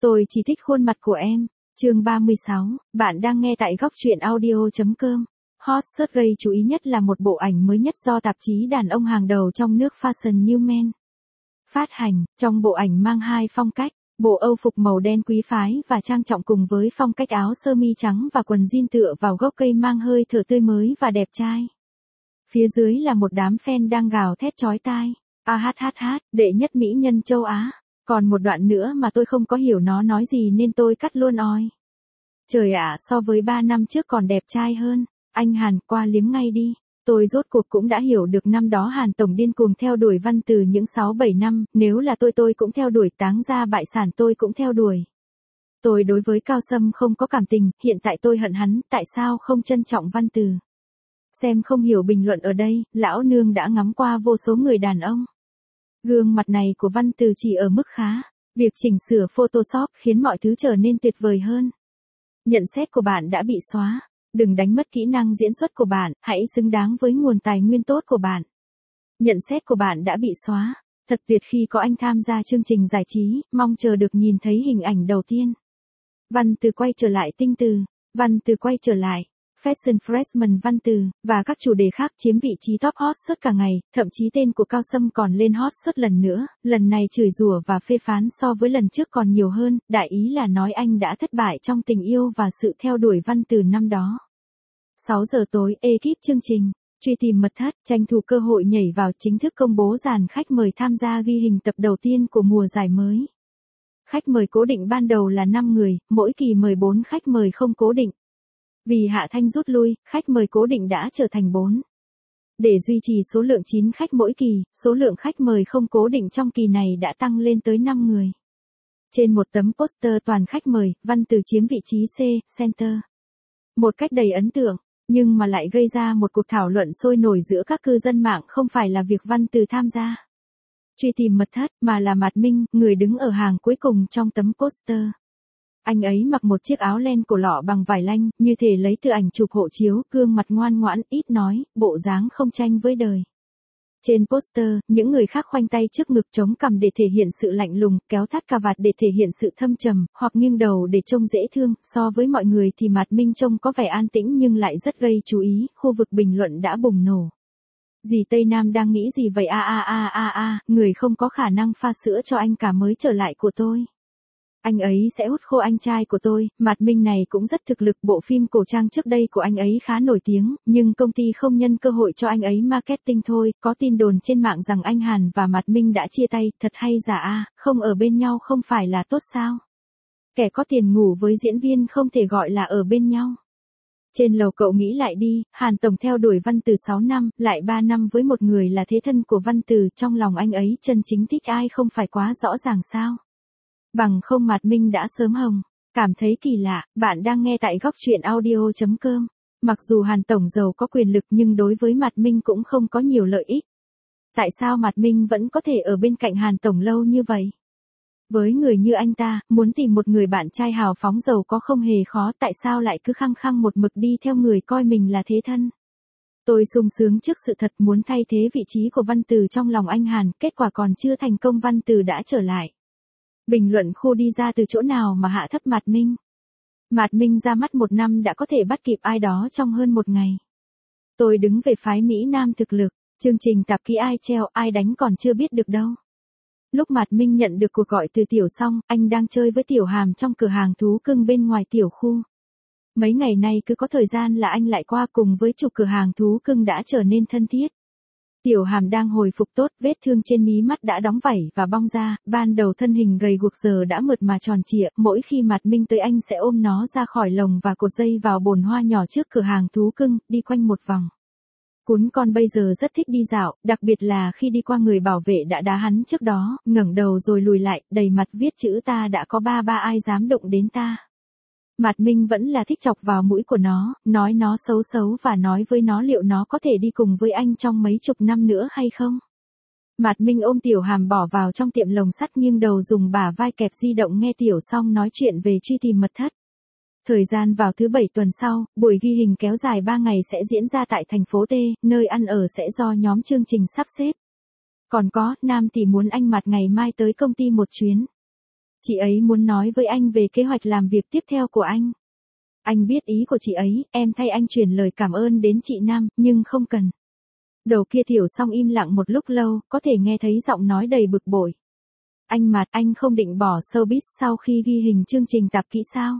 Tôi chỉ thích khuôn mặt của em. Chương 36, bạn đang nghe tại góc truyện audio.com. Hot search gây chú ý nhất là một bộ ảnh mới nhất do tạp chí đàn ông hàng đầu trong nước Fashion New Man phát hành. Trong bộ ảnh mang hai phong cách, bộ Âu phục màu đen quý phái và trang trọng cùng với phong cách áo sơ mi trắng và quần jean tựa vào gốc cây mang hơi thở tươi mới và đẹp trai. Phía dưới là một đám fan đang gào thét chói tai. Đệ nhất mỹ nhân châu Á. Còn một đoạn nữa mà tôi không có hiểu nó nói gì nên tôi cắt luôn oi. Trời ạ, so với 3 năm trước còn đẹp trai hơn. Anh Hàn, qua liếm ngay đi. Tôi rốt cuộc cũng đã hiểu được năm đó Hàn Tổng điên cuồng theo đuổi Văn Từ những 6-7 năm, nếu là tôi cũng theo đuổi, táng ra bại sản tôi cũng theo đuổi. Tôi đối với Cao Sâm không có cảm tình, hiện tại tôi hận hắn, tại sao không trân trọng Văn Từ. Xem không hiểu bình luận ở đây, lão nương đã ngắm qua vô số người đàn ông. Gương mặt này của Văn Từ chỉ ở mức khá, việc chỉnh sửa Photoshop khiến mọi thứ trở nên tuyệt vời hơn. Nhận xét của bạn đã bị xóa. Đừng đánh mất kỹ năng diễn xuất của bạn, hãy xứng đáng với nguồn tài nguyên tốt của bạn. Nhận xét của bạn đã bị xóa. Thật tuyệt khi có anh tham gia chương trình giải trí, mong chờ được nhìn thấy hình ảnh đầu tiên. Văn Từ quay trở lại tinh từ. Văn Từ quay trở lại. Fashion Freshman Văn Từ, và các chủ đề khác chiếm vị trí top hot search cả ngày, thậm chí tên của Cao Sâm còn lên hot search lần nữa, lần này chửi rủa và phê phán so với lần trước còn nhiều hơn, đại ý là nói anh đã thất bại trong tình yêu và sự theo đuổi Văn Từ năm đó. 6 giờ tối, ekip chương trình, truy tìm mật thất, tranh thủ cơ hội nhảy vào chính thức công bố dàn khách mời tham gia ghi hình tập đầu tiên của mùa giải mới. Khách mời cố định ban đầu là 5 người, mỗi kỳ mời 4 khách mời không cố định. Vì Hạ Thanh rút lui, khách mời cố định đã trở thành 4. Để duy trì số lượng 9 khách mỗi kỳ, số lượng khách mời không cố định trong kỳ này đã tăng lên tới 5 người. Trên một tấm poster toàn khách mời, Văn Từ chiếm vị trí C, center. Một cách đầy ấn tượng, nhưng mà lại gây ra một cuộc thảo luận sôi nổi giữa các cư dân mạng không phải là việc Văn Từ tham gia truy tìm mật thất, mà là Mạt Minh, người đứng ở hàng cuối cùng trong tấm poster. Anh ấy mặc một chiếc áo len cổ lọ bằng vải lanh, như thể lấy từ ảnh chụp hộ chiếu, gương mặt ngoan ngoãn, ít nói, bộ dáng không tranh với đời. Trên poster, những người khác khoanh tay trước ngực chống cằm để thể hiện sự lạnh lùng, kéo thắt cà vạt để thể hiện sự thâm trầm, hoặc nghiêng đầu để trông dễ thương. So với mọi người thì Mạt Minh trông có vẻ an tĩnh nhưng lại rất gây chú ý, khu vực bình luận đã bùng nổ. Dì Tây Nam đang nghĩ gì vậy người không có khả năng pha sữa cho anh cả mới trở lại của tôi. Anh ấy sẽ hút khô anh trai của tôi. Mạt Minh này cũng rất thực lực, bộ phim cổ trang trước đây của anh ấy khá nổi tiếng, nhưng công ty không nhân cơ hội cho anh ấy marketing thôi. Có tin đồn trên mạng rằng anh Hàn và Mạt Minh đã chia tay, thật hay giả không ở bên nhau không phải là tốt sao? Kẻ có tiền ngủ với diễn viên không thể gọi là ở bên nhau. Trên lầu cậu nghĩ lại đi, Hàn Tổng theo đuổi Văn Từ 6 năm, lại 3 năm với một người là thế thân của Văn Từ, trong lòng anh ấy chân chính thích ai không phải quá rõ ràng sao? Bằng không Mạt Minh đã sớm hồng. Cảm thấy kỳ lạ, bạn đang nghe tại góc truyện audio.com. Mặc dù Hàn Tổng giàu có quyền lực nhưng đối với Mạt Minh cũng không có nhiều lợi ích. Tại sao Mạt Minh vẫn có thể ở bên cạnh Hàn Tổng lâu như vậy? Với người như anh ta, muốn tìm một người bạn trai hào phóng giàu có không hề khó, tại sao lại cứ khăng khăng một mực đi theo người coi mình là thế thân? Tôi sung sướng trước sự thật muốn thay thế vị trí của Văn Từ trong lòng anh Hàn, kết quả còn chưa thành công Văn Từ đã trở lại. Bình luận khu đi ra từ chỗ nào mà hạ thấp Mạt Minh. Mạt Minh ra mắt 1 năm đã có thể bắt kịp ai đó trong hơn 1 ngày. Tôi đứng về phái Mỹ Nam thực lực, chương trình tạp kỹ ai treo ai đánh còn chưa biết được đâu. Lúc Mạt Minh nhận được cuộc gọi từ Tiểu Song, anh đang chơi với Tiểu Hàm trong cửa hàng thú cưng bên ngoài tiểu khu. Mấy ngày nay cứ có thời gian là anh lại qua cùng với chủ cửa hàng thú cưng đã trở nên thân thiết. Tiểu Hàm đang hồi phục tốt, vết thương trên mí mắt đã đóng vảy và bong ra, ban đầu thân hình gầy guộc giờ đã mượt mà tròn trịa, mỗi khi Mạt Minh tới anh sẽ ôm nó ra khỏi lồng và cột dây vào bồn hoa nhỏ trước cửa hàng thú cưng, đi quanh một vòng. Cún con bây giờ rất thích đi dạo, đặc biệt là khi đi qua người bảo vệ đã đá hắn trước đó, ngẩng đầu rồi lùi lại, đầy mặt viết chữ ta đã có ba ai dám động đến ta. Mạt Minh vẫn là thích chọc vào mũi của nó, nói nó xấu xấu và nói với nó liệu nó có thể đi cùng với anh trong mấy chục năm nữa hay không. Mạt Minh ôm Tiểu Hàm bỏ vào trong tiệm lồng sắt nghiêng đầu dùng bả vai kẹp di động nghe Tiểu Song nói chuyện về truy tìm mật thất. Thời gian vào thứ 7 tuần sau, buổi ghi hình kéo dài 3 ngày sẽ diễn ra tại thành phố T, nơi ăn ở sẽ do nhóm chương trình sắp xếp. Còn có, Nam thì muốn anh Mạt ngày mai tới công ty một chuyến. Chị ấy muốn nói với anh về kế hoạch làm việc tiếp theo của anh. Anh biết ý của chị ấy, em thay anh truyền lời cảm ơn đến chị Nam, nhưng không cần. Đầu kia Tiểu Song im lặng một lúc lâu, có thể nghe thấy giọng nói đầy bực bội. Anh Mạt, anh không định bỏ showbiz sau khi ghi hình chương trình tạp kỹ sao?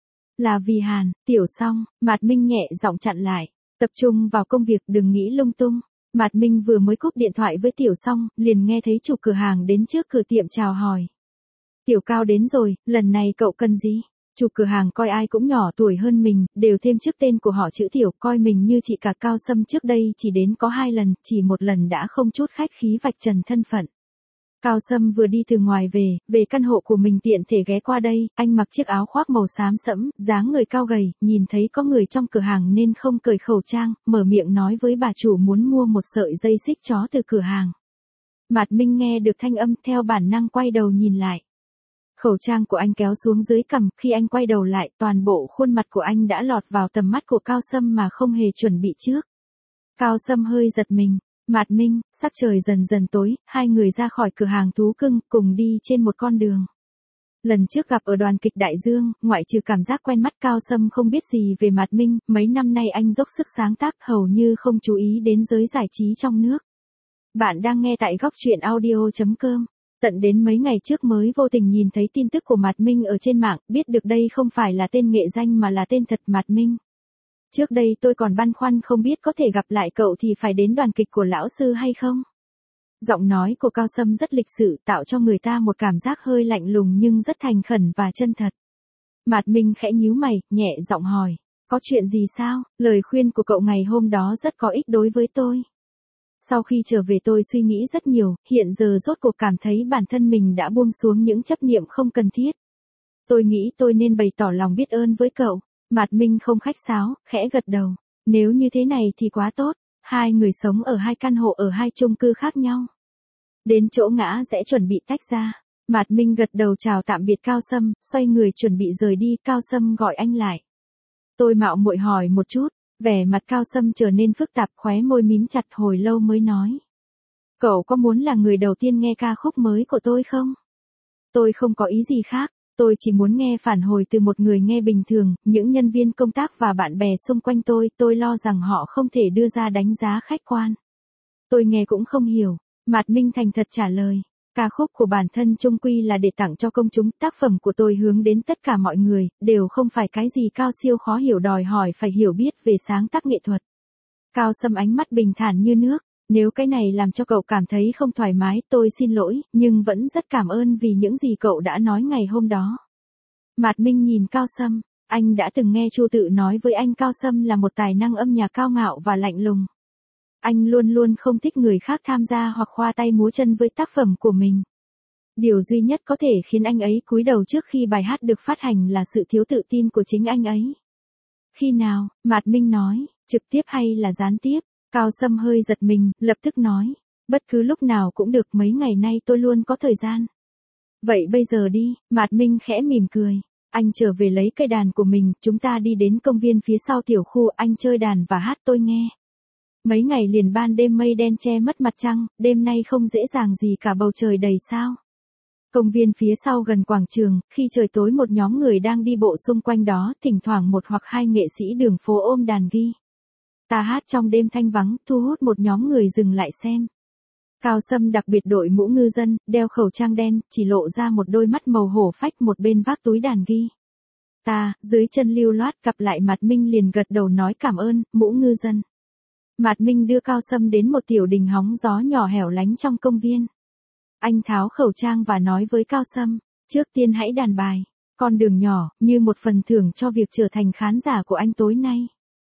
Là vì Hàn, Tiểu Song, Mạt Minh nhẹ giọng chặn lại. Tập trung vào công việc, đừng nghĩ lung tung. Mạt Minh vừa mới cúp điện thoại với Tiểu Song, liền nghe thấy chủ cửa hàng đến trước cửa tiệm chào hỏi. Tiểu Cao đến rồi, lần này cậu cần gì? Chủ cửa hàng coi ai cũng nhỏ tuổi hơn mình, đều thêm trước tên của họ chữ Tiểu, coi mình như chị cả. Cao Sâm trước đây chỉ đến có 2 lần, chỉ một lần đã không chút khách khí vạch trần thân phận. Cao Sâm vừa đi từ ngoài về căn hộ của mình tiện thể ghé qua đây, anh mặc chiếc áo khoác màu xám sẫm, dáng người cao gầy, nhìn thấy có người trong cửa hàng nên không cởi khẩu trang, mở miệng nói với bà chủ muốn mua một sợi dây xích chó từ cửa hàng. Mạt Minh nghe được thanh âm theo bản năng quay đầu nhìn lại. Khẩu trang của anh kéo xuống dưới cằm, khi anh quay đầu lại, toàn bộ khuôn mặt của anh đã lọt vào tầm mắt của Cao Sâm mà không hề chuẩn bị trước. Cao Sâm hơi giật mình. Mạt Minh, sắc trời dần dần tối, hai người ra khỏi cửa hàng thú cưng, cùng đi trên một con đường. Lần trước gặp ở đoàn kịch Đại Dương, ngoại trừ cảm giác quen mắt, Cao Sâm không biết gì về Mạt Minh, mấy năm nay anh dốc sức sáng tác, hầu như không chú ý đến giới giải trí trong nước. Bạn đang nghe tại góc truyện audio.com. Tận đến mấy ngày trước mới vô tình nhìn thấy tin tức của Mạt Minh ở trên mạng, biết được đây không phải là tên nghệ danh mà là tên thật Mạt Minh. Trước đây tôi còn băn khoăn không biết có thể gặp lại cậu thì phải đến đoàn kịch của lão sư hay không. Giọng nói của Cao Sâm rất lịch sự, tạo cho người ta một cảm giác hơi lạnh lùng nhưng rất thành khẩn và chân thật. Mạt Minh khẽ nhíu mày, nhẹ giọng hỏi, có chuyện gì sao? Lời khuyên của cậu ngày hôm đó rất có ích đối với tôi. Sau khi trở về tôi suy nghĩ rất nhiều, hiện giờ rốt cuộc cảm thấy bản thân mình đã buông xuống những chấp niệm không cần thiết. Tôi nghĩ tôi nên bày tỏ lòng biết ơn với cậu. Mạt Minh không khách sáo, khẽ gật đầu. Nếu như thế này thì quá tốt. Hai người sống ở 2 căn hộ ở 2 chung cư khác nhau. Đến chỗ ngã rẽ chuẩn bị tách ra. Mạt Minh gật đầu chào tạm biệt Cao Sâm, xoay người chuẩn bị rời đi. Cao Sâm gọi anh lại. Tôi mạo muội hỏi một chút. Vẻ mặt Cao Sâm trở nên phức tạp, khóe môi mím chặt, hồi lâu mới nói. Cậu có muốn là người đầu tiên nghe ca khúc mới của tôi không? Tôi không có ý gì khác. Tôi chỉ muốn nghe phản hồi từ một người nghe bình thường, những nhân viên công tác và bạn bè xung quanh tôi lo rằng họ không thể đưa ra đánh giá khách quan. Tôi nghe cũng không hiểu. Mạt Minh thành thật trả lời. Ca khúc của bản thân chung quy là để tặng cho công chúng, tác phẩm của tôi hướng đến tất cả mọi người, đều không phải cái gì cao siêu khó hiểu đòi hỏi phải hiểu biết về sáng tác nghệ thuật. Cao Sâm ánh mắt bình thản như nước. Nếu cái này làm cho cậu cảm thấy không thoải mái, tôi xin lỗi, nhưng vẫn rất cảm ơn vì những gì cậu đã nói ngày hôm đó. Mạt Minh nhìn Cao Sâm, anh đã từng nghe Chu Tự nói với anh Cao Sâm là một tài năng âm nhạc cao ngạo và lạnh lùng. Anh luôn luôn không thích người khác tham gia hoặc khoa tay múa chân với tác phẩm của mình. Điều duy nhất có thể khiến anh ấy cúi đầu trước khi bài hát được phát hành là sự thiếu tự tin của chính anh ấy. Khi nào? Mạt Minh nói, trực tiếp hay là gián tiếp? Cao Sâm hơi giật mình, lập tức nói, bất cứ lúc nào cũng được, mấy ngày nay tôi luôn có thời gian. Vậy bây giờ đi. Mạt Minh khẽ mỉm cười. Anh trở về lấy cây đàn của mình, chúng ta đi đến công viên phía sau tiểu khu, anh chơi đàn và hát tôi nghe. Mấy ngày liền ban đêm mây đen che mất mặt trăng, đêm nay không dễ dàng gì cả, bầu trời đầy sao. Công viên phía sau gần quảng trường, khi trời tối một nhóm người đang đi bộ xung quanh đó, thỉnh thoảng một hoặc 2 nghệ sĩ đường phố ôm đàn ghi. Ta hát trong đêm thanh vắng, thu hút một nhóm người dừng lại xem. Cao Sâm đặc biệt đội mũ ngư dân, đeo khẩu trang đen, chỉ lộ ra một đôi mắt màu hổ phách, một bên vác túi đàn ghi. Ta, dưới chân lưu loát, gặp lại Mạt Minh liền gật đầu nói cảm ơn, mũ ngư dân. Mạt Minh đưa Cao Sâm đến một tiểu đình hóng gió nhỏ hẻo lánh trong công viên. Anh tháo khẩu trang và nói với Cao Sâm, trước tiên hãy đàn bài, con đường nhỏ, như một phần thưởng cho việc trở thành khán giả của anh tối nay.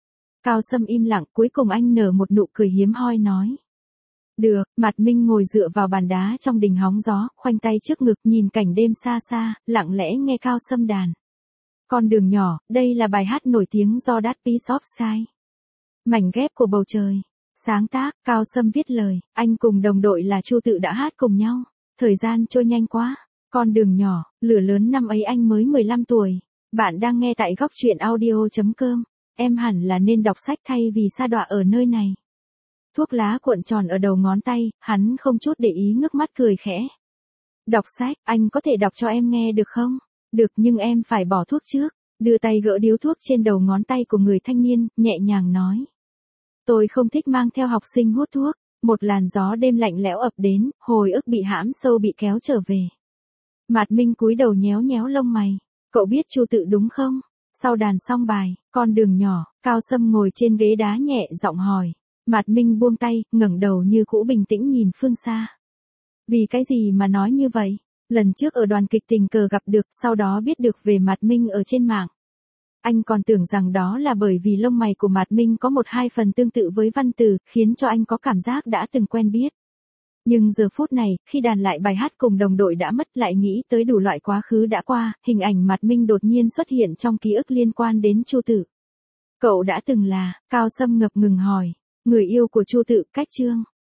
Cao Sâm im lặng, cuối cùng anh nở một nụ cười hiếm hoi nói. Được. Mạt Minh ngồi dựa vào bàn đá trong đình hóng gió, khoanh tay trước ngực nhìn cảnh đêm xa xa, lặng lẽ nghe Cao Sâm đàn. Con đường nhỏ, đây là bài hát nổi tiếng do That Piece of Sky. Mảnh ghép của bầu trời. Sáng tác, Cao Sâm viết lời, anh cùng đồng đội là Chu Tự đã hát cùng nhau. Thời gian trôi nhanh quá. Con đường nhỏ, lửa lớn, năm ấy anh mới 15 tuổi. Bạn đang nghe tại góc truyện audio.com. Em hẳn là nên đọc sách thay vì sa đọa ở nơi này. Thuốc lá cuộn tròn ở đầu ngón tay, hắn không chút để ý ngước mắt cười khẽ. Đọc sách, anh có thể đọc cho em nghe được không? Được, nhưng em phải bỏ thuốc trước. Đưa tay gỡ điếu thuốc trên đầu ngón tay của người thanh niên, nhẹ nhàng nói. Tôi không thích mang theo học sinh hút thuốc. Một làn gió đêm lạnh lẽo ập đến, hồi ức bị hãm sâu bị kéo trở về. Mạt Minh cúi đầu nhéo nhéo lông mày. Cậu biết Chu Tự đúng không? Sau đàn xong bài, con đường nhỏ, Cao Sâm ngồi trên ghế đá nhẹ giọng hỏi. Mạt Minh buông tay, ngẩng đầu như cũ bình tĩnh nhìn phương xa. Vì cái gì mà nói như vậy? Lần trước ở đoàn kịch tình cờ gặp được, sau đó biết được về Mạt Minh ở trên mạng. Anh còn tưởng rằng đó là bởi vì lông mày của Mạt Minh có một hai phần tương tự với văn từ, khiến cho anh có cảm giác đã từng quen biết. Nhưng giờ phút này, khi đàn lại bài hát cùng đồng đội đã mất lại nghĩ tới đủ loại quá khứ đã qua, hình ảnh Mạt Minh đột nhiên xuất hiện trong ký ức liên quan đến Chu Tự. Cậu đã từng là, Cao Sâm ngập ngừng hỏi, người yêu của Chu Tự, Cách Chương.